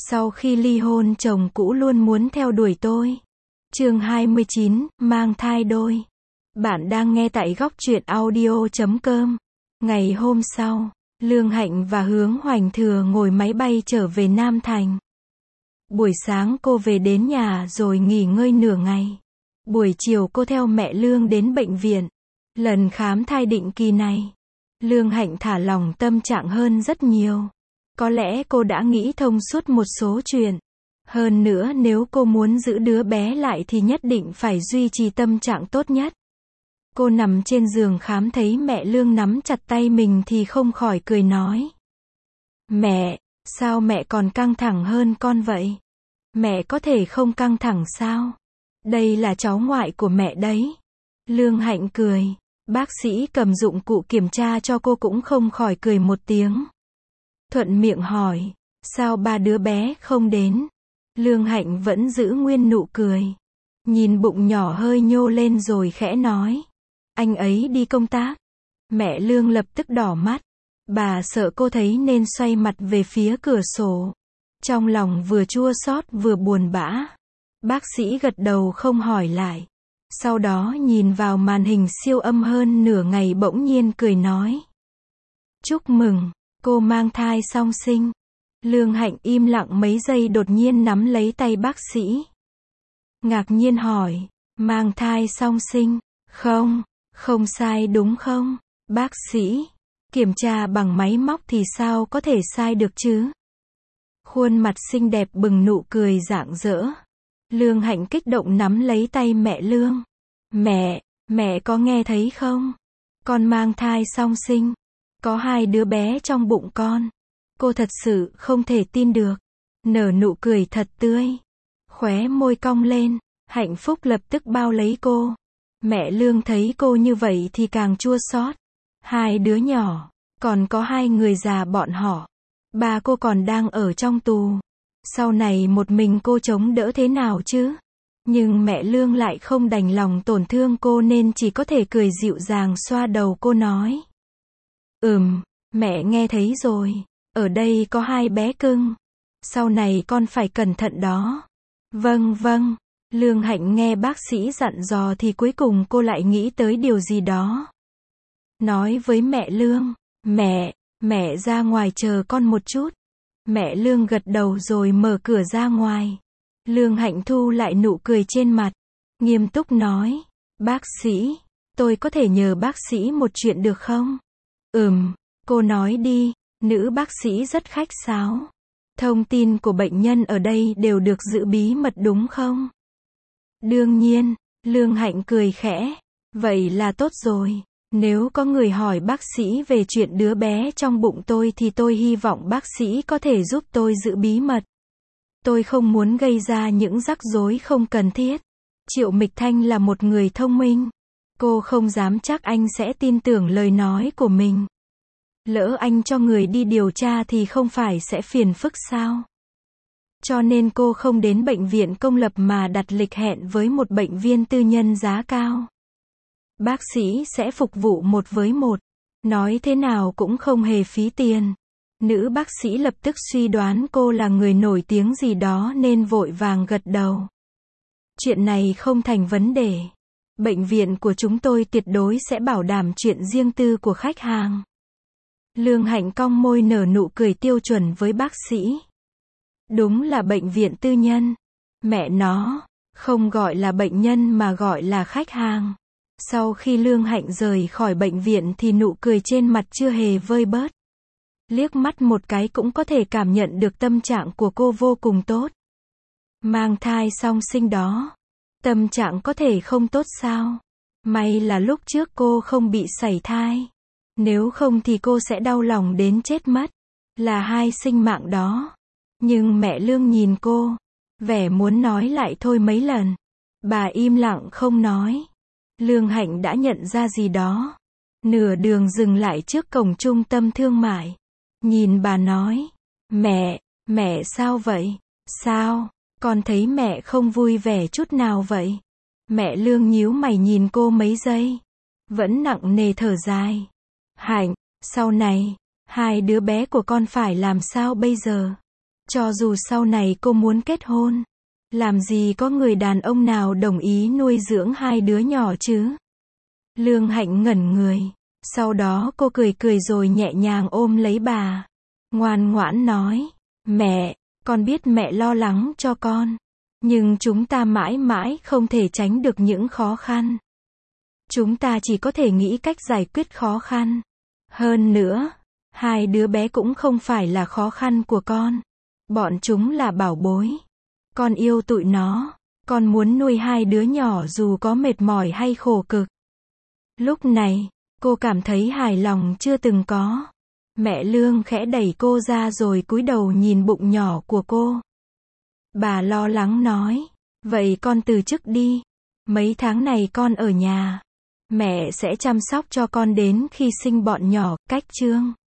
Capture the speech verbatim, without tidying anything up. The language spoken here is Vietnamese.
Sau khi ly hôn chồng cũ luôn muốn theo đuổi tôi. Chương hai mươi chín, mang thai đôi. Bạn đang nghe tại góc truyện audio chấm com. Ngày hôm sau, Lương Hạnh và Hướng Hoành Thừa ngồi máy bay trở về Nam Thành. Buổi sáng cô về đến nhà rồi nghỉ ngơi nửa ngày. Buổi chiều cô theo mẹ Lương đến bệnh viện. Lần khám thai định kỳ này, Lương Hạnh thả lỏng tâm trạng hơn rất nhiều. Có lẽ cô đã nghĩ thông suốt một số chuyện. Hơn nữa nếu cô muốn giữ đứa bé lại thì nhất định phải duy trì tâm trạng tốt nhất. Cô nằm trên giường khám thấy mẹ Lương nắm chặt tay mình thì không khỏi cười nói. Mẹ, sao mẹ còn căng thẳng hơn con vậy? Mẹ có thể không căng thẳng sao? Đây là cháu ngoại của mẹ đấy. Lương Hạnh cười. Bác sĩ cầm dụng cụ kiểm tra cho cô cũng không khỏi cười một tiếng. Thuận miệng hỏi, sao ba đứa bé không đến? Lương Hạnh vẫn giữ nguyên nụ cười. Nhìn bụng nhỏ hơi nhô lên rồi khẽ nói. Anh ấy đi công tác. Mẹ Lương lập tức đỏ mắt. Bà sợ cô thấy nên xoay mặt về phía cửa sổ. Trong lòng vừa chua xót vừa buồn bã. Bác sĩ gật đầu không hỏi lại. Sau đó nhìn vào màn hình siêu âm hơn nửa ngày bỗng nhiên cười nói. Chúc mừng, cô mang thai song sinh. Lương Hạnh im lặng mấy giây đột nhiên nắm lấy tay bác sĩ. Ngạc nhiên hỏi, mang thai song sinh, không, không sai đúng không? Bác sĩ, kiểm tra bằng máy móc thì sao có thể sai được chứ? Khuôn mặt xinh đẹp bừng nụ cười rạng rỡ. Lương Hạnh kích động nắm lấy tay mẹ Lương. Mẹ, mẹ có nghe thấy không? Con mang thai song sinh. Có hai đứa bé trong bụng con. Cô thật sự không thể tin được. Nở nụ cười thật tươi. Khóe môi cong lên. Hạnh phúc lập tức bao lấy cô. Mẹ Lương thấy cô như vậy thì càng chua xót. Hai đứa nhỏ. Còn có hai người già bọn họ. Ba cô còn đang ở trong tù. Sau này một mình cô chống đỡ thế nào chứ? Nhưng mẹ Lương lại không đành lòng tổn thương cô nên chỉ có thể cười dịu dàng xoa đầu cô nói. Ừm, mẹ nghe thấy rồi. Ở đây có hai bé cưng. Sau này con phải cẩn thận đó. Vâng vâng. Lương Hạnh nghe bác sĩ dặn dò thì cuối cùng cô lại nghĩ tới điều gì đó. Nói với mẹ Lương. Mẹ, mẹ ra ngoài chờ con một chút. Mẹ Lương gật đầu rồi mở cửa ra ngoài. Lương Hạnh thu lại nụ cười trên mặt. Nghiêm túc nói. Bác sĩ, tôi có thể nhờ bác sĩ một chuyện được không? Ừm, cô nói đi. Nữ bác sĩ rất khách sáo. Thông tin của bệnh nhân ở đây đều được giữ bí mật đúng không? Đương nhiên, Lương Hạnh cười khẽ. Vậy là tốt rồi. Nếu có người hỏi bác sĩ về chuyện đứa bé trong bụng tôi thì tôi hy vọng bác sĩ có thể giúp tôi giữ bí mật. Tôi không muốn gây ra những rắc rối không cần thiết. Triệu Mịch Thanh là một người thông minh. Cô không dám chắc anh sẽ tin tưởng lời nói của mình. Lỡ anh cho người đi điều tra thì không phải sẽ phiền phức sao? Cho nên cô không đến bệnh viện công lập mà đặt lịch hẹn với một bệnh viên tư nhân giá cao. Bác sĩ sẽ phục vụ một với một. Nói thế nào cũng không hề phí tiền. Nữ bác sĩ lập tức suy đoán cô là người nổi tiếng gì đó nên vội vàng gật đầu. Chuyện này không thành vấn đề. Bệnh viện của chúng tôi tuyệt đối sẽ bảo đảm chuyện riêng tư của khách hàng. Lương Hạnh cong môi nở nụ cười tiêu chuẩn với bác sĩ. Đúng là bệnh viện tư nhân. Mẹ nó, không gọi là bệnh nhân mà gọi là khách hàng. Sau khi Lương Hạnh rời khỏi bệnh viện thì nụ cười trên mặt chưa hề vơi bớt. Liếc mắt một cái cũng có thể cảm nhận được tâm trạng của cô vô cùng tốt. Mang thai song sinh đó. Tâm trạng có thể không tốt sao? May là lúc trước cô không bị sảy thai. Nếu không thì cô sẽ đau lòng đến chết mất. Là hai sinh mạng đó. Nhưng mẹ Lương nhìn cô. Vẻ muốn nói lại thôi mấy lần. Bà im lặng không nói. Lương Hạnh đã nhận ra gì đó. Nửa đường dừng lại trước cổng trung tâm thương mại. Nhìn bà nói. Mẹ, mẹ sao vậy? Sao? Con thấy mẹ không vui vẻ chút nào vậy? Mẹ Lương nhíu mày nhìn cô mấy giây. Vẫn nặng nề thở dài. Hạnh, sau này, hai đứa bé của con phải làm sao bây giờ? Cho dù sau này cô muốn kết hôn, làm gì có người đàn ông nào đồng ý nuôi dưỡng hai đứa nhỏ chứ? Lương Hạnh ngẩn người. Sau đó cô cười cười rồi nhẹ nhàng ôm lấy bà. Ngoan ngoãn nói, mẹ, con biết mẹ lo lắng cho con. Nhưng chúng ta mãi mãi không thể tránh được những khó khăn. Chúng ta chỉ có thể nghĩ cách giải quyết khó khăn. Hơn nữa, hai đứa bé cũng không phải là khó khăn của con. Bọn chúng là bảo bối. Con yêu tụi nó. Con muốn nuôi hai đứa nhỏ dù có mệt mỏi hay khổ cực. Lúc này, cô cảm thấy hài lòng chưa từng có. Mẹ Lương khẽ đẩy cô ra rồi cúi đầu nhìn bụng nhỏ của cô. Bà lo lắng nói, vậy con từ chức đi. Mấy tháng này con ở nhà. Mẹ sẽ chăm sóc cho con đến khi sinh bọn nhỏ, cách Trương.